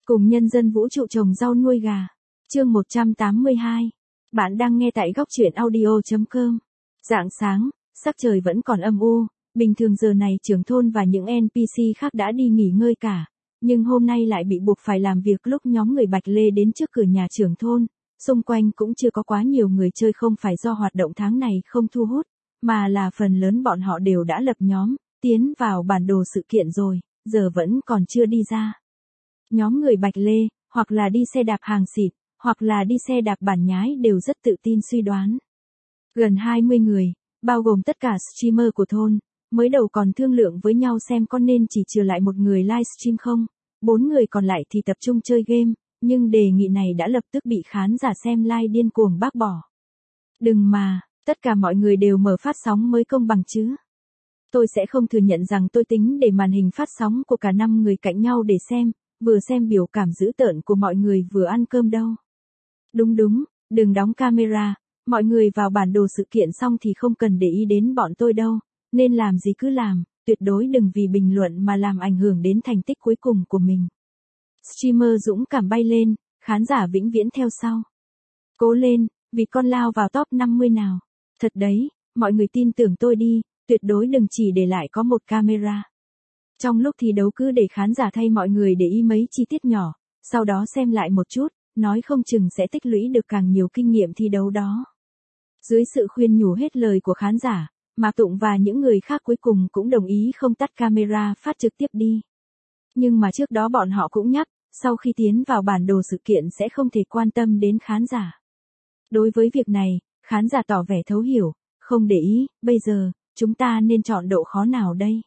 Cùng nhân dân vũ trụ trồng rau nuôi gà. Chương 182. Bạn đang nghe tại góc truyện audio.com. Rạng sáng, sắc trời vẫn còn âm u, bình thường giờ này trưởng thôn và những NPC khác đã đi nghỉ ngơi cả, nhưng hôm nay lại bị buộc phải làm việc lúc nhóm người Bạch Lê đến trước cửa nhà trưởng thôn. Xung quanh cũng chưa có quá nhiều người chơi, không phải do hoạt động tháng này không thu hút, mà là phần lớn bọn họ đều đã lập nhóm, tiến vào bản đồ sự kiện rồi, giờ vẫn còn chưa đi ra. Nhóm người Bạch Lê, hoặc là đi xe đạp hàng xịt, hoặc là đi xe đạp bản nhái đều rất tự tin suy đoán. Gần 20 người, bao gồm tất cả streamer của thôn, mới đầu còn thương lượng với nhau xem có nên chỉ trừ lại một người livestream không, 4 người còn lại thì tập trung chơi game, nhưng đề nghị này đã lập tức bị khán giả xem live điên cuồng bác bỏ. Đừng mà, tất cả mọi người đều mở phát sóng mới công bằng chứ. Tôi sẽ không thừa nhận rằng tôi tính để màn hình phát sóng của cả 5 người cạnh nhau để xem, vừa xem biểu cảm dữ tợn của mọi người vừa ăn cơm đâu. Đúng, đừng đóng camera, mọi người vào bản đồ sự kiện xong thì không cần để ý đến bọn tôi đâu, nên làm gì cứ làm, tuyệt đối đừng vì bình luận mà làm ảnh hưởng đến thành tích cuối cùng của mình. Streamer dũng cảm bay lên, khán giả vĩnh viễn theo sau. Cố lên, vì con lao vào top 50 nào. Thật đấy, mọi người tin tưởng tôi đi, tuyệt đối đừng chỉ để lại có một camera. Trong lúc thi đấu cứ để khán giả thay mọi người để ý mấy chi tiết nhỏ, sau đó xem lại một chút, nói không chừng sẽ tích lũy được càng nhiều kinh nghiệm thi đấu đó. Dưới sự khuyên nhủ hết lời của khán giả, Mạc Tụng và những người khác cuối cùng cũng đồng ý không tắt camera phát trực tiếp đi. Nhưng mà trước đó bọn họ cũng nhắc, sau khi tiến vào bản đồ sự kiện sẽ không thể quan tâm đến khán giả. Đối với việc này, khán giả tỏ vẻ thấu hiểu, không để ý, bây giờ, chúng ta nên chọn độ khó nào đây?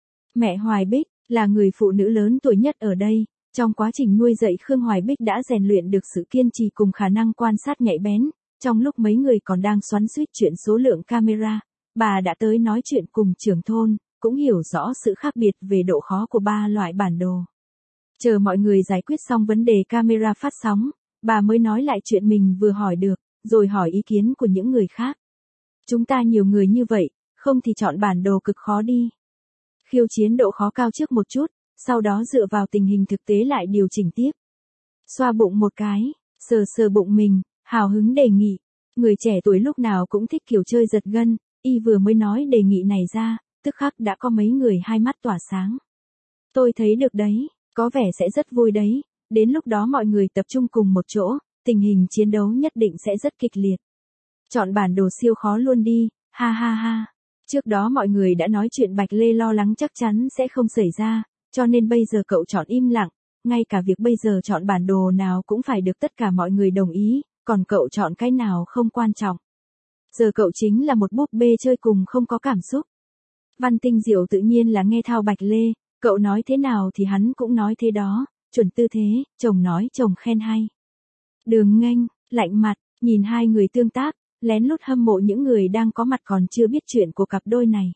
Mẹ Hoài Bích, là người phụ nữ lớn tuổi nhất ở đây, trong quá trình nuôi dạy Khương Hoài Bích đã rèn luyện được sự kiên trì cùng khả năng quan sát nhạy bén, trong lúc mấy người còn đang xoắn xuýt chuyện số lượng camera, bà đã tới nói chuyện cùng trưởng thôn, cũng hiểu rõ sự khác biệt về độ khó của ba loại bản đồ. Chờ mọi người giải quyết xong vấn đề camera phát sóng, bà mới nói lại chuyện mình vừa hỏi được, rồi hỏi ý kiến của những người khác. Chúng ta nhiều người như vậy, không thì chọn bản đồ cực khó đi. Khiêu chiến độ khó cao trước một chút, sau đó dựa vào tình hình thực tế lại điều chỉnh tiếp. Xoa bụng một cái, sờ bụng mình, hào hứng đề nghị. Người trẻ tuổi lúc nào cũng thích kiểu chơi giật gân, y vừa mới nói đề nghị này ra, tức khắc đã có mấy người hai mắt tỏa sáng. Tôi thấy được đấy, có vẻ sẽ rất vui đấy, đến lúc đó mọi người tập trung cùng một chỗ, tình hình chiến đấu nhất định sẽ rất kịch liệt. Chọn bản đồ siêu khó luôn đi, ha ha ha. Trước đó mọi người đã nói chuyện Bạch Lê lo lắng chắc chắn sẽ không xảy ra, cho nên bây giờ cậu chọn im lặng, ngay cả việc bây giờ chọn bản đồ nào cũng phải được tất cả mọi người đồng ý, còn cậu chọn cái nào không quan trọng. Giờ cậu chính là một búp bê chơi cùng không có cảm xúc. Văn Tinh Diệu tự nhiên là nghe theo Bạch Lê, cậu nói thế nào thì hắn cũng nói thế đó, chuẩn tư thế, chồng nói chồng khen hay. Đường Nghênh, lạnh mặt, nhìn hai người tương tác, lén lút hâm mộ những người đang có mặt còn chưa biết chuyện của cặp đôi này.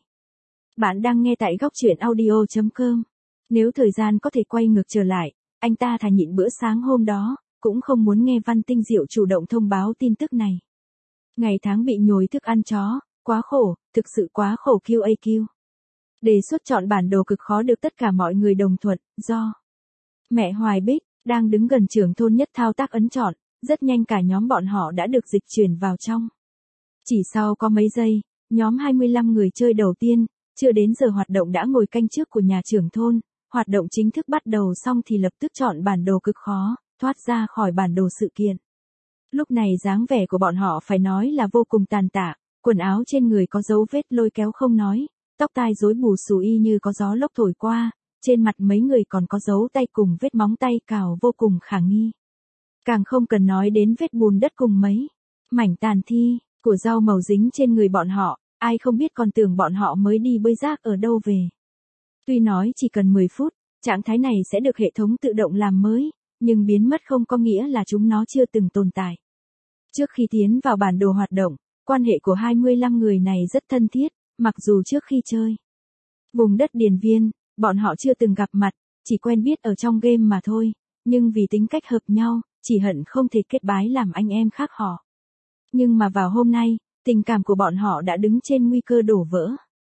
Bạn đang nghe tại góc truyện audio.com. Nếu thời gian có thể quay ngược trở lại, anh ta thà nhịn bữa sáng hôm đó, cũng không muốn nghe Văn Tinh Diệu chủ động thông báo tin tức này. Ngày tháng bị nhồi thức ăn chó, quá khổ, thực sự quá khổ QAQ. Đề xuất chọn bản đồ cực khó được tất cả mọi người đồng thuận, do mẹ Hoài Bích, đang đứng gần trưởng thôn nhất thao tác ấn chọn, rất nhanh cả nhóm bọn họ đã được dịch chuyển vào trong. Chỉ sau có mấy giây, nhóm 25 người chơi đầu tiên, chưa đến giờ hoạt động đã ngồi canh trước của nhà trưởng thôn, hoạt động chính thức bắt đầu xong thì lập tức chọn bản đồ cực khó, thoát ra khỏi bản đồ sự kiện. Lúc này dáng vẻ của bọn họ phải nói là vô cùng tàn tạ, quần áo trên người có dấu vết lôi kéo không nói, tóc tai rối bù xù y như có gió lốc thổi qua, trên mặt mấy người còn có dấu tay cùng vết móng tay cào vô cùng khả nghi. Càng không cần nói đến vết bùn đất cùng mấy mảnh tàn thi của rau màu dính trên người bọn họ, ai không biết còn tưởng bọn họ mới đi bơi rác ở đâu về. Tuy nói chỉ cần 10 phút, trạng thái này sẽ được hệ thống tự động làm mới, nhưng biến mất không có nghĩa là chúng nó chưa từng tồn tại. Trước khi tiến vào bản đồ hoạt động, quan hệ của 25 người này rất thân thiết, mặc dù trước khi chơi vùng đất Điền Viên, bọn họ chưa từng gặp mặt, chỉ quen biết ở trong game mà thôi, nhưng vì tính cách hợp nhau, chỉ hận không thể kết bái làm anh em khác họ. Nhưng mà vào hôm nay, tình cảm của bọn họ đã đứng trên nguy cơ đổ vỡ.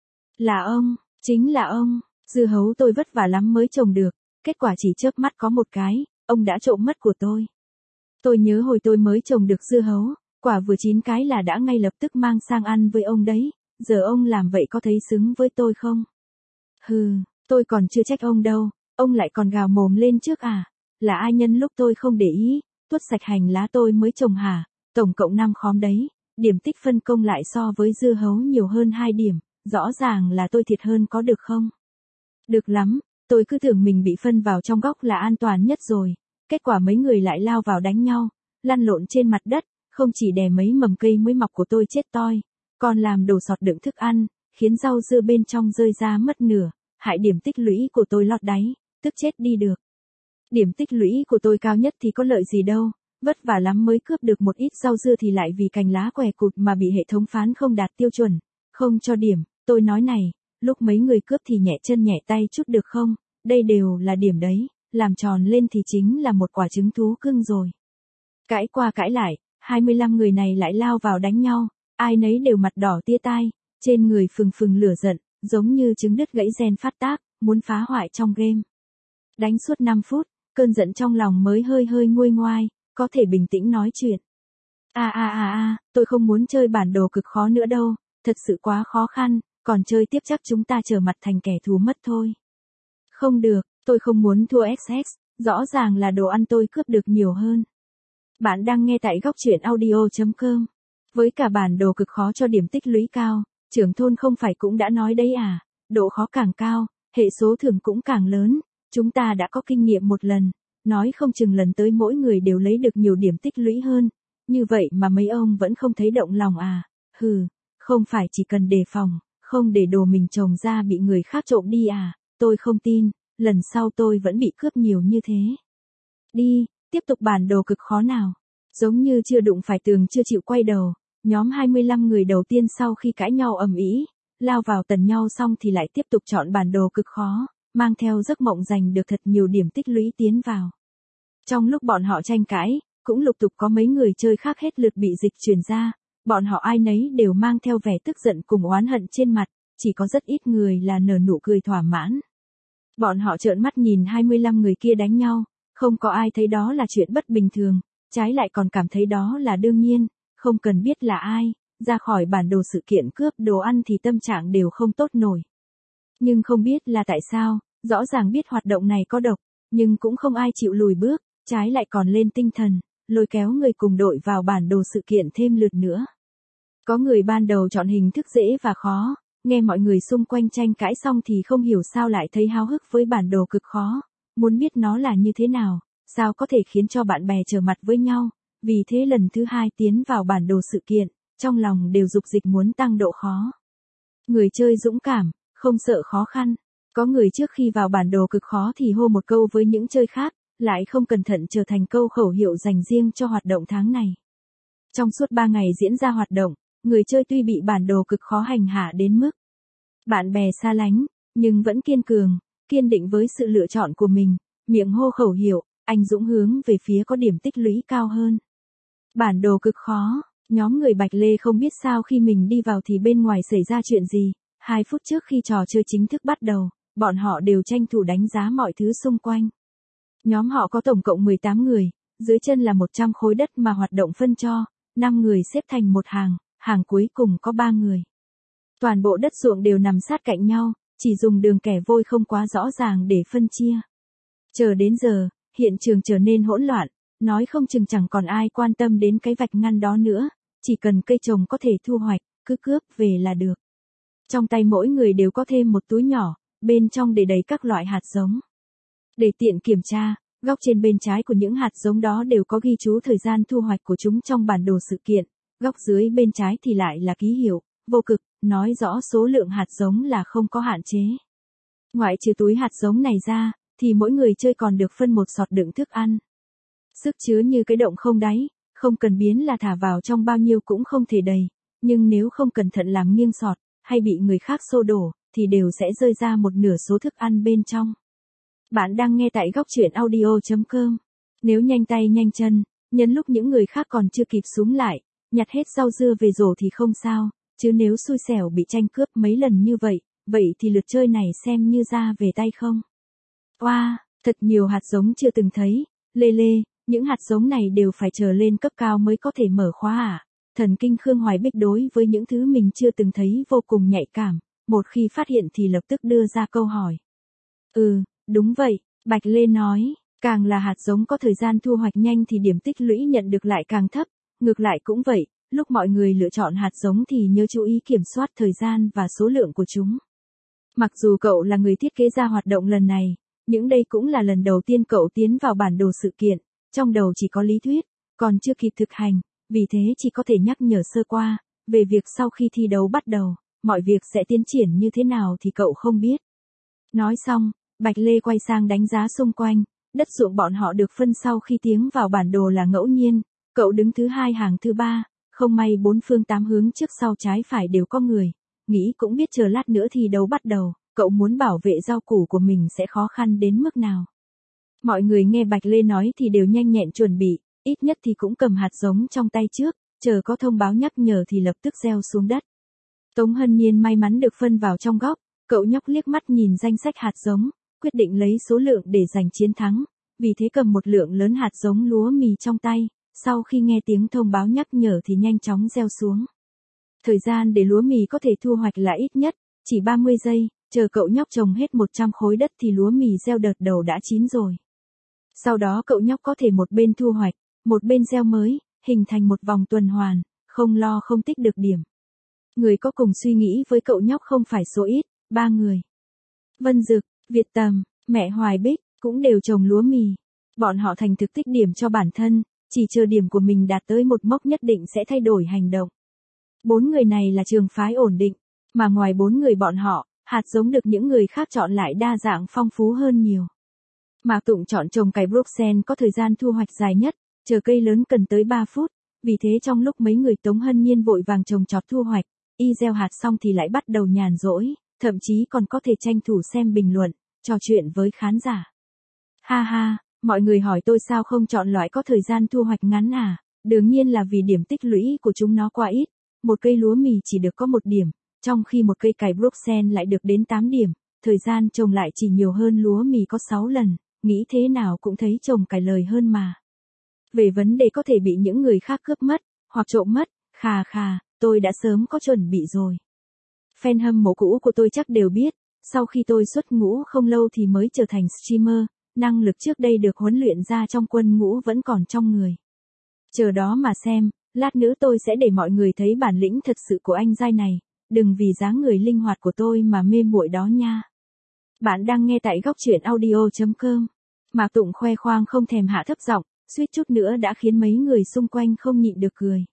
Là ông, chính là ông, dưa hấu tôi vất vả lắm mới trồng được, kết quả chỉ chớp mắt có một cái, ông đã trộm mất của tôi. Tôi nhớ hồi tôi mới trồng được dưa hấu, quả vừa chín cái là đã ngay lập tức mang sang ăn với ông đấy, giờ ông làm vậy có thấy xứng với tôi không? Hừ, tôi còn chưa trách ông đâu, ông lại còn gào mồm lên trước à? Là ai nhân lúc tôi không để ý, tuốt sạch hành lá tôi mới trồng hả? Tổng cộng 5 khóm đấy, điểm tích phân công lại so với dưa hấu nhiều hơn 2 điểm, rõ ràng là tôi thiệt hơn có được không? Được lắm, tôi cứ tưởng mình bị phân vào trong góc là an toàn nhất rồi, kết quả mấy người lại lao vào đánh nhau, lăn lộn trên mặt đất, không chỉ đè mấy mầm cây mới mọc của tôi chết toi, còn làm đồ sọt đựng thức ăn, khiến rau dưa bên trong rơi ra mất nửa, hại điểm tích lũy của tôi lọt đáy, tức chết đi được. Điểm tích lũy của tôi cao nhất thì có lợi gì đâu, vất vả lắm mới cướp được một ít rau dưa thì lại vì cành lá què cụt mà bị hệ thống phán không đạt tiêu chuẩn, không cho điểm, tôi nói này, lúc mấy người cướp thì nhẹ chân nhẹ tay chút được không, đây đều là điểm đấy, làm tròn lên thì chính là một quả trứng thú cưng rồi. Cãi qua cãi lại, 25 người này lại lao vào đánh nhau, ai nấy đều mặt đỏ tia tai, trên người phừng phừng lửa giận, giống như trứng đứt gãy gen phát tác, muốn phá hoại trong game. Đánh suốt 5 phút, cơn giận trong lòng mới hơi hơi nguôi ngoai, có thể bình tĩnh nói chuyện. Tôi không muốn chơi bản đồ cực khó nữa đâu, thật sự quá khó khăn, còn chơi tiếp chắc chúng ta trở mặt thành kẻ thù mất thôi. Không được, tôi không muốn thua XX, rõ ràng là đồ ăn tôi cướp được nhiều hơn. Bạn đang nghe tại góc truyện audio.com. Với cả bản đồ cực khó cho điểm tích lũy cao, trưởng thôn không phải cũng đã nói đấy à, độ khó càng cao, hệ số thưởng cũng càng lớn, chúng ta đã có kinh nghiệm một lần, nói không chừng lần tới mỗi người đều lấy được nhiều điểm tích lũy hơn, như vậy mà mấy ông vẫn không thấy động lòng à, hừ, không phải chỉ cần đề phòng, không để đồ mình trồng ra bị người khác trộm đi à, tôi không tin, lần sau tôi vẫn bị cướp nhiều như thế. Đi, tiếp tục bản đồ cực khó nào. Giống như chưa đụng phải tường chưa chịu quay đầu, nhóm 25 người đầu tiên sau khi cãi nhau ầm ĩ, lao vào tần nhau xong thì lại tiếp tục chọn bản đồ cực khó, mang theo giấc mộng giành được thật nhiều điểm tích lũy tiến vào. Trong lúc bọn họ tranh cãi, cũng lục tục có mấy người chơi khác hết lượt bị dịch chuyển ra, bọn họ ai nấy đều mang theo vẻ tức giận cùng oán hận trên mặt, chỉ có rất ít người là nở nụ cười thỏa mãn. Bọn họ trợn mắt nhìn 25 người kia đánh nhau, không có ai thấy đó là chuyện bất bình thường, trái lại còn cảm thấy đó là đương nhiên, không cần biết là ai, ra khỏi bản đồ sự kiện cướp đồ ăn thì tâm trạng đều không tốt nổi. Nhưng không biết là tại sao, rõ ràng biết hoạt động này có độc, nhưng cũng không ai chịu lùi bước, trái lại còn lên tinh thần, lôi kéo người cùng đội vào bản đồ sự kiện thêm lượt nữa. Có người ban đầu chọn hình thức dễ và khó, nghe mọi người xung quanh tranh cãi xong thì không hiểu sao lại thấy háo hức với bản đồ cực khó, muốn biết nó là như thế nào, sao có thể khiến cho bạn bè trở mặt với nhau, vì thế lần thứ 2 tiến vào bản đồ sự kiện, trong lòng đều dục dịch muốn tăng độ khó. Người chơi dũng cảm, không sợ khó khăn, có người trước khi vào bản đồ cực khó thì hô một câu với những chơi khác, lại không cẩn thận trở thành câu khẩu hiệu dành riêng cho hoạt động tháng này. Trong suốt 3 ngày diễn ra hoạt động, người chơi tuy bị bản đồ cực khó hành hạ đến mức bạn bè xa lánh, nhưng vẫn kiên cường, kiên định với sự lựa chọn của mình, miệng hô khẩu hiệu, anh dũng hướng về phía có điểm tích lũy cao hơn. Bản đồ cực khó, nhóm người Bạch Lê không biết sao khi mình đi vào thì bên ngoài xảy ra chuyện gì, 2 phút trước khi trò chơi chính thức bắt đầu, bọn họ đều tranh thủ đánh giá mọi thứ xung quanh. Nhóm họ có tổng cộng 18 người, dưới chân là 100 khối đất mà hoạt động phân cho, 5 người xếp thành một hàng, hàng cuối cùng có 3 người. Toàn bộ đất ruộng đều nằm sát cạnh nhau, chỉ dùng đường kẻ vôi không quá rõ ràng để phân chia. Chờ đến giờ, hiện trường trở nên hỗn loạn, nói không chừng chẳng còn ai quan tâm đến cái vạch ngăn đó nữa, chỉ cần cây trồng có thể thu hoạch, cứ cướp về là được. Trong tay mỗi người đều có thêm một túi nhỏ, bên trong để đầy các loại hạt giống. Để tiện kiểm tra, góc trên bên trái của những hạt giống đó đều có ghi chú thời gian thu hoạch của chúng trong bản đồ sự kiện, góc dưới bên trái thì lại là ký hiệu, vô cực, nói rõ số lượng hạt giống là không có hạn chế. Ngoại trừ túi hạt giống này ra, thì mỗi người chơi còn được phân một sọt đựng thức ăn. Sức chứa như cái động không đáy, không cần biến là thả vào trong bao nhiêu cũng không thể đầy, nhưng nếu không cẩn thận làm nghiêng sọt, hay bị người khác xô đổ, thì đều sẽ rơi ra một nửa số thức ăn bên trong. Bạn đang nghe tại góc truyện audio.com. Nếu nhanh tay nhanh chân, nhân lúc những người khác còn chưa kịp xúm lại, nhặt hết rau dưa về rổ thì không sao, chứ nếu xui xẻo bị tranh cướp mấy lần như vậy, vậy thì lượt chơi này xem như ra về tay không. Wow, thật nhiều hạt giống chưa từng thấy, Lê Lê, những hạt giống này đều phải chờ lên cấp cao mới có thể mở khóa à? Thần kinh Khương Hoài Bích đối với những thứ mình chưa từng thấy vô cùng nhạy cảm, một khi phát hiện thì lập tức đưa ra câu hỏi. Đúng vậy, Bạch Lê nói, càng là hạt giống có thời gian thu hoạch nhanh thì điểm tích lũy nhận được lại càng thấp, ngược lại cũng vậy, lúc mọi người lựa chọn hạt giống thì nhớ chú ý kiểm soát thời gian và số lượng của chúng. Mặc dù cậu là người thiết kế ra hoạt động lần này, nhưng đây cũng là lần đầu tiên cậu tiến vào bản đồ sự kiện, trong đầu chỉ có lý thuyết, còn chưa kịp thực hành, vì thế chỉ có thể nhắc nhở sơ qua, về việc sau khi thi đấu bắt đầu, mọi việc sẽ tiến triển như thế nào thì cậu không biết. Nói xong, Bạch Lê quay sang đánh giá xung quanh, đất ruộng bọn họ được phân sau khi tiến vào bản đồ là ngẫu nhiên, cậu đứng thứ 2 hàng thứ 3, không may 4 phương 8 hướng trước sau trái phải đều có người, nghĩ cũng biết chờ lát nữa thi đấu bắt đầu, cậu muốn bảo vệ rau củ của mình sẽ khó khăn đến mức nào. Mọi người nghe Bạch Lê nói thì đều nhanh nhẹn chuẩn bị, ít nhất thì cũng cầm hạt giống trong tay trước, chờ có thông báo nhắc nhở thì lập tức gieo xuống đất. Tống Hân Nhiên may mắn được phân vào trong góc, cậu nhóc liếc mắt nhìn danh sách hạt giống, quyết định lấy số lượng để giành chiến thắng, vì thế cầm một lượng lớn hạt giống lúa mì trong tay, sau khi nghe tiếng thông báo nhắc nhở thì nhanh chóng gieo xuống. Thời gian để lúa mì có thể thu hoạch là ít nhất, chỉ 30 giây, chờ cậu nhóc trồng hết 100 khối đất thì lúa mì gieo đợt đầu đã chín rồi. Sau đó cậu nhóc có thể một bên thu hoạch, một bên gieo mới, hình thành một vòng tuần hoàn, không lo không tích được điểm. Người có cùng suy nghĩ với cậu nhóc không phải số ít, 3 người. Vân Dực, Việt Tầm, mẹ Hoài Bích, cũng đều trồng lúa mì. Bọn họ thành thực tích điểm cho bản thân, chỉ chờ điểm của mình đạt tới một mốc nhất định sẽ thay đổi hành động. 4 người này là trường phái ổn định, mà ngoài 4 người bọn họ, hạt giống được những người khác chọn lại đa dạng phong phú hơn nhiều. Mạc Tụng chọn trồng cải Bruxelles có thời gian thu hoạch dài nhất, chờ cây lớn cần tới 3 phút, vì thế trong lúc mấy người Tống Hân Nhiên vội vàng trồng trọt thu hoạch, y gieo hạt xong thì lại bắt đầu nhàn rỗi, thậm chí còn có thể tranh thủ xem bình luận, trò chuyện với khán giả. Ha ha, mọi người hỏi tôi sao không chọn loại có thời gian thu hoạch ngắn à? Đương nhiên là vì điểm tích lũy của chúng nó quá ít, một cây lúa mì chỉ được có 1 điểm, trong khi một cây cải Bruxelles lại được đến 8 điểm, thời gian trồng lại chỉ nhiều hơn lúa mì có 6 lần, nghĩ thế nào cũng thấy trồng cải lời hơn mà. Về vấn đề có thể bị những người khác cướp mất, hoặc trộm mất, khà, tôi đã sớm có chuẩn bị rồi. Fan hâm mộ cũ của tôi chắc đều biết, sau khi tôi xuất ngũ không lâu thì mới trở thành streamer, năng lực trước đây được huấn luyện ra trong quân ngũ vẫn còn trong người. Chờ đó mà xem, lát nữa tôi sẽ để mọi người thấy bản lĩnh thật sự của anh giai này, đừng vì dáng người linh hoạt của tôi mà mê muội đó nha. Bạn đang nghe tại góc truyện audio.com. Mạc Tụng khoe khoang không thèm hạ thấp giọng, suýt chút nữa đã khiến mấy người xung quanh không nhịn được cười.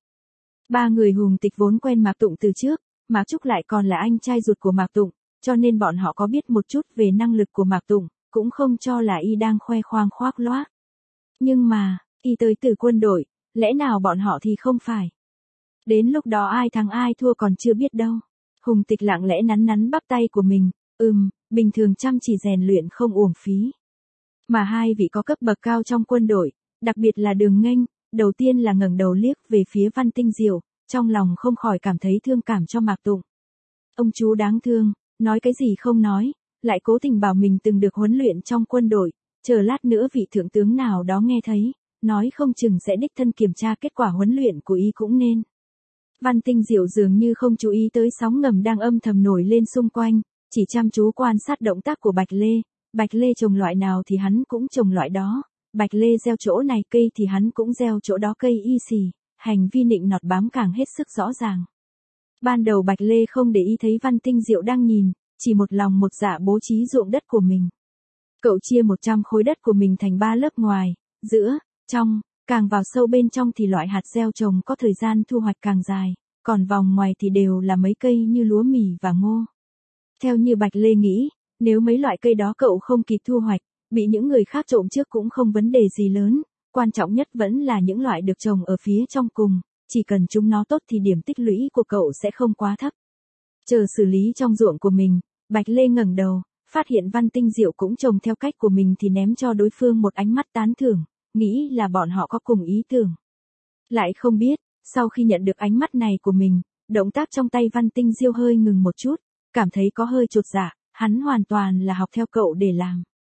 3 người Hùng Tịch vốn quen Mạc Tụng từ trước, Mạc Trúc lại còn là anh trai ruột của Mạc Tụng, cho nên bọn họ có biết một chút về năng lực của Mạc Tụng, cũng không cho là y đang khoe khoang khoác loác. Nhưng mà, y tới từ quân đội, lẽ nào bọn họ thì không phải. Đến lúc đó ai thắng ai thua còn chưa biết đâu. Hùng Tịch lặng lẽ nắn bắp tay của mình, bình thường chăm chỉ rèn luyện không uổng phí. Mà hai vị có cấp bậc cao trong quân đội, đặc biệt là Đường Nghênh, đầu tiên là ngẩng đầu liếc về phía Văn Tinh Diệu, trong lòng không khỏi cảm thấy thương cảm cho Mạc Tụng. Ông chú đáng thương, nói cái gì không nói, lại cố tình bảo mình từng được huấn luyện trong quân đội, chờ lát nữa vị thượng tướng nào đó nghe thấy, nói không chừng sẽ đích thân kiểm tra kết quả huấn luyện của y cũng nên. Văn Tinh Diệu dường như không chú ý tới sóng ngầm đang âm thầm nổi lên xung quanh, chỉ chăm chú quan sát động tác của Bạch Lê trồng loại nào thì hắn cũng trồng loại đó, Bạch Lê gieo chỗ này cây thì hắn cũng gieo chỗ đó cây y xì, hành vi nịnh nọt bám càng hết sức rõ ràng. Ban đầu Bạch Lê không để ý thấy Văn Tinh Diệu đang nhìn, chỉ một lòng một dạ bố trí ruộng đất của mình. Cậu chia 100 khối đất của mình thành 3 lớp ngoài, giữa, trong, càng vào sâu bên trong thì loại hạt gieo trồng có thời gian thu hoạch càng dài, còn vòng ngoài thì đều là mấy cây như lúa mì và ngô. Theo như Bạch Lê nghĩ, nếu mấy loại cây đó cậu không kịp thu hoạch, bị những người khác trộm trước cũng không vấn đề gì lớn, quan trọng nhất vẫn là những loại được trồng ở phía trong cùng, chỉ cần chúng nó tốt thì điểm tích lũy của cậu sẽ không quá thấp. Chờ xử lý trong ruộng của mình, Bạch Lê ngẩng đầu, phát hiện Văn Tinh Diệu cũng trồng theo cách của mình thì ném cho đối phương một ánh mắt tán thưởng, nghĩ là bọn họ có cùng ý tưởng. Lại không biết, sau khi nhận được ánh mắt này của mình, động tác trong tay Văn Tinh Diệu hơi ngừng một chút, cảm thấy có hơi chột dạ, hắn hoàn toàn là học theo cậu để làm.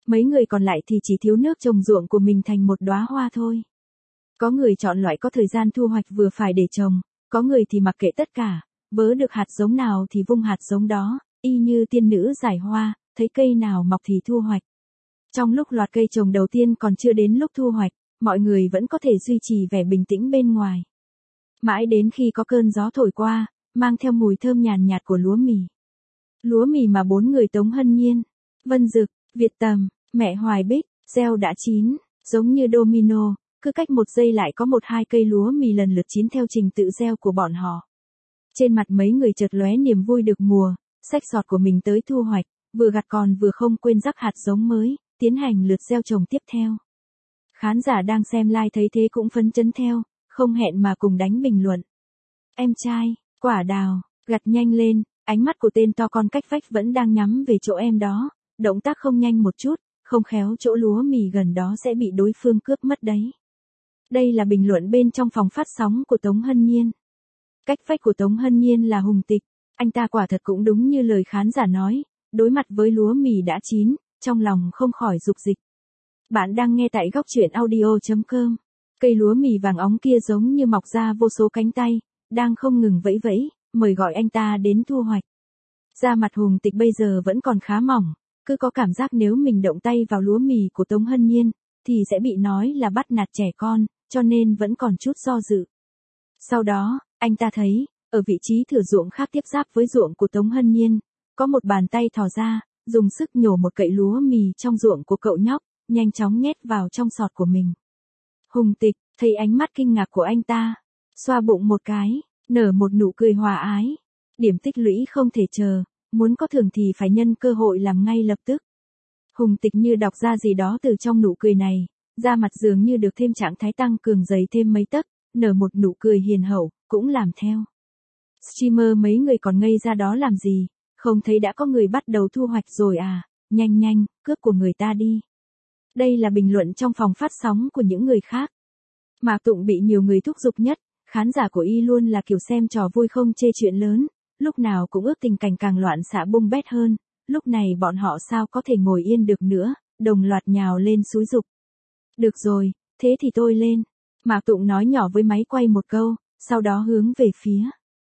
Mấy người còn lại thì chỉ thiếu nước trồng ruộng của mình thành một đóa hoa thôi. Có người chọn loại có thời gian thu hoạch vừa phải để trồng, có người thì mặc kệ tất cả, vớ được hạt giống nào thì vung hạt giống đó, y như tiên nữ giải hoa, thấy cây nào mọc thì thu hoạch. Trong lúc loạt cây trồng đầu tiên còn chưa đến lúc thu hoạch, mọi người vẫn có thể duy trì vẻ bình tĩnh bên ngoài. Mãi đến khi có cơn gió thổi qua, mang theo mùi thơm nhàn nhạt của lúa mì. Lúa mì mà 4 người Tống Hân Nhiên, Vân Dực, Việt Tầm, mẹ Hoài Bích, gieo đã chín, giống như domino, cứ cách 1 giây lại có 1-2 cây lúa mì lần lượt chín theo trình tự gieo của bọn họ. Trên mặt mấy người chợt lóe niềm vui được mùa, xách giọt của mình tới thu hoạch, vừa gặt còn vừa không quên rắc hạt giống mới, tiến hành lượt gieo trồng tiếp theo. Khán giả đang xem live thấy thế cũng phấn chấn theo, không hẹn mà cùng đánh bình luận. Em trai, quả đào, gặt nhanh lên, ánh mắt của tên to con cách vách vẫn đang nhắm về chỗ em đó, động tác không nhanh một chút, không khéo chỗ lúa mì gần đó sẽ bị đối phương cướp mất đấy. Đây là bình luận bên trong phòng phát sóng của Tống Hân Nhiên. Cách vách của Tống Hân Nhiên là Hùng Tịch, anh ta quả thật cũng đúng như lời khán giả nói, đối mặt với lúa mì đã chín, trong lòng không khỏi dục dịch. Bạn đang nghe tại góc truyện audio.com. Cây lúa mì vàng óng kia giống như mọc ra vô số cánh tay, đang không ngừng vẫy vẫy, mời gọi anh ta đến thu hoạch. Da mặt Hùng Tịch bây giờ vẫn còn khá mỏng, cứ có cảm giác nếu mình động tay vào lúa mì của Tống Hân Nhiên, thì sẽ bị nói là bắt nạt trẻ con, cho nên vẫn còn chút do dự. Sau đó, anh ta thấy, ở vị trí thửa ruộng khác tiếp giáp với ruộng của Tống Hân Nhiên, có một bàn tay thò ra, dùng sức nhổ một cậy lúa mì trong ruộng của cậu nhóc, nhanh chóng nhét vào trong sọt của mình. Hùng Tịch, thấy ánh mắt kinh ngạc của anh ta, xoa bụng một cái, nở một nụ cười hòa ái. Điểm tích lũy không thể chờ, muốn có thưởng thì phải nhân cơ hội làm ngay lập tức. Hùng Tịch như đọc ra gì đó từ trong nụ cười này, da mặt dường như được thêm trạng thái tăng cường dày thêm mấy tấc, nở một nụ cười hiền hậu, cũng làm theo. Streamer mấy người còn ngây ra đó làm gì, không thấy đã có người bắt đầu thu hoạch rồi à, nhanh nhanh, cướp của người ta đi. Đây là bình luận trong phòng phát sóng của những người khác. Mạc Tụng bị nhiều người thúc giục nhất, khán giả của y luôn là kiểu xem trò vui không chê chuyện lớn, lúc nào cũng ước tình cảnh càng loạn xạ bung bét hơn, lúc này bọn họ sao có thể ngồi yên được nữa, đồng loạt nhào lên xúi giục. Được rồi, thế thì tôi lên. Mạc Tụng nói nhỏ với máy quay một câu, sau đó hướng về phía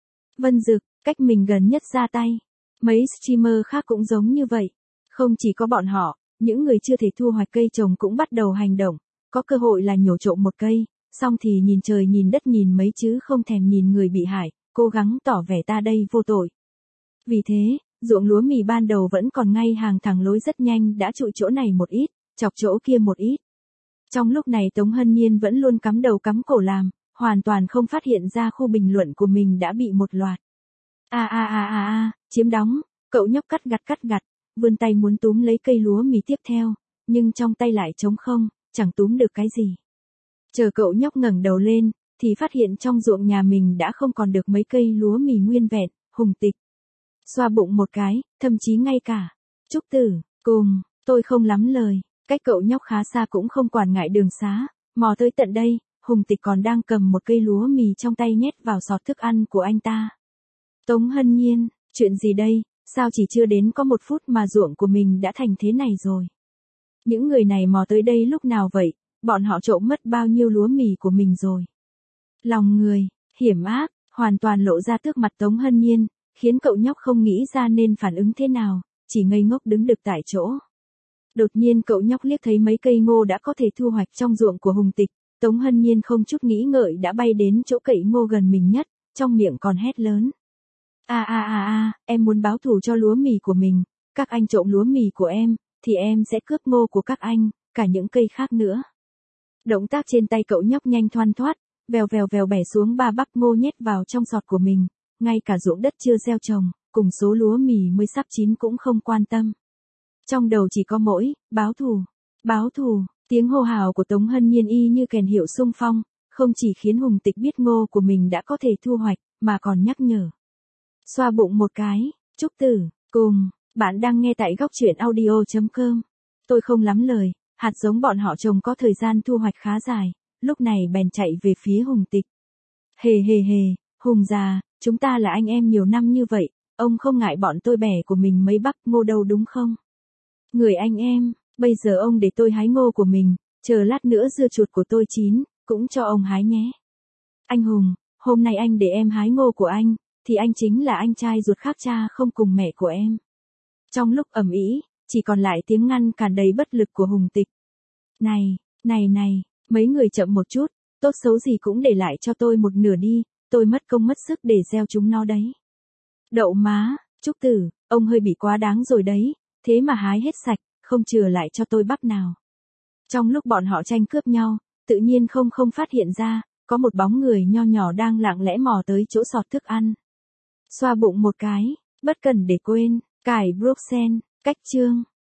Vân Dực, cách mình gần nhất ra tay. Mấy streamer khác cũng giống như vậy. Không chỉ có bọn họ, những người chưa thể thu hoạch cây trồng cũng bắt đầu hành động, có cơ hội là nhổ trộm một cây, xong thì nhìn trời nhìn đất nhìn mấy chứ không thèm nhìn người bị hại, cố gắng tỏ vẻ ta đây vô tội. Vì thế, ruộng lúa mì ban đầu vẫn còn ngay hàng thẳng lối rất nhanh đã trụi chỗ này một ít, chọc chỗ kia một ít. Trong lúc này Tống Hân Nhiên vẫn luôn cắm đầu cắm cổ làm, hoàn toàn không phát hiện ra khu bình luận của mình đã bị một loạt. Chiếm đóng, cậu nhóc cắt gặt, vươn tay muốn túm lấy cây lúa mì tiếp theo, nhưng trong tay lại trống không, chẳng túm được cái gì. Chờ cậu nhóc ngẩng đầu lên, thì phát hiện trong ruộng nhà mình đã không còn được mấy cây lúa mì nguyên vẹn. Hùng Tịch xoa bụng một cái, thậm chí ngay cả Trúc Tử, cùng, tôi không lắm lời, cách cậu nhóc khá xa cũng không quản ngại đường xá, mò tới tận đây, Hùng Tịch còn đang cầm một cây lúa mì trong tay nhét vào sọt thức ăn của anh ta. Tống Hân Nhiên, chuyện gì đây, sao chỉ chưa đến có 1 phút mà ruộng của mình đã thành thế này rồi. Những người này mò tới đây lúc nào vậy, bọn họ trộm mất bao nhiêu lúa mì của mình rồi. Lòng người, hiểm ác, hoàn toàn lộ ra trước mặt Tống Hân Nhiên, khiến cậu nhóc không nghĩ ra nên phản ứng thế nào, chỉ ngây ngốc đứng được tại chỗ. Đột nhiên cậu nhóc liếc thấy mấy cây ngô đã có thể thu hoạch trong ruộng của Hùng Tịch, Tống Hân Nhiên không chút nghĩ ngợi đã bay đến chỗ cậy ngô gần mình nhất, trong miệng còn hét lớn. Em muốn báo thù cho lúa mì của mình, các anh trộm lúa mì của em, thì em sẽ cướp ngô của các anh, cả những cây khác nữa. Động tác trên tay cậu nhóc nhanh thoăn thoắt, vèo bẻ xuống 3 bắp ngô nhét vào trong sọt của mình, ngay cả ruộng đất chưa gieo trồng, cùng số lúa mì mới sắp chín cũng không quan tâm. Trong đầu chỉ có mỗi, báo thù, tiếng hô hào của Tống Hân Nhiên y như kèn hiệu xung phong, không chỉ khiến Hùng Tịch biết ngô của mình đã có thể thu hoạch, mà còn nhắc nhở. Xoa bụng một cái, Trúc Tử, cùng, bạn đang nghe tại góc truyện audio.com. Tôi không lắm lời, hạt giống bọn họ trồng có thời gian thu hoạch khá dài, lúc này bèn chạy về phía Hùng Tịch. Hề, Hùng già, chúng ta là anh em nhiều năm như vậy, ông không ngại bọn tôi bẻ của mình mấy bắp ngô đâu đúng không? Người anh em, Bây giờ ông để tôi hái ngô của mình, chờ lát nữa dưa chuột của tôi chín, cũng cho ông hái nhé. Anh Hùng, hôm nay anh để em hái ngô của anh, thì anh chính là anh trai ruột khác cha không cùng mẹ của em. Trong lúc ầm ĩ, chỉ còn lại tiếng ngăn cản đầy bất lực của Hùng Tịch. Này, mấy người chậm một chút, tốt xấu gì cũng để lại cho tôi một nửa đi, tôi mất công mất sức để gieo chúng nó đấy. Đậu má, Trúc Tử, ông hơi bị quá đáng rồi đấy, thế mà hái hết sạch, không chừa lại cho tôi bắp nào. Trong lúc bọn họ tranh cướp nhau, tự nhiên không phát hiện ra, có một bóng người nho nhỏ đang lặng lẽ mò tới chỗ sọt thức ăn. Xoa bụng một cái, bất cần để quên, cải Bruxelles, cách chương.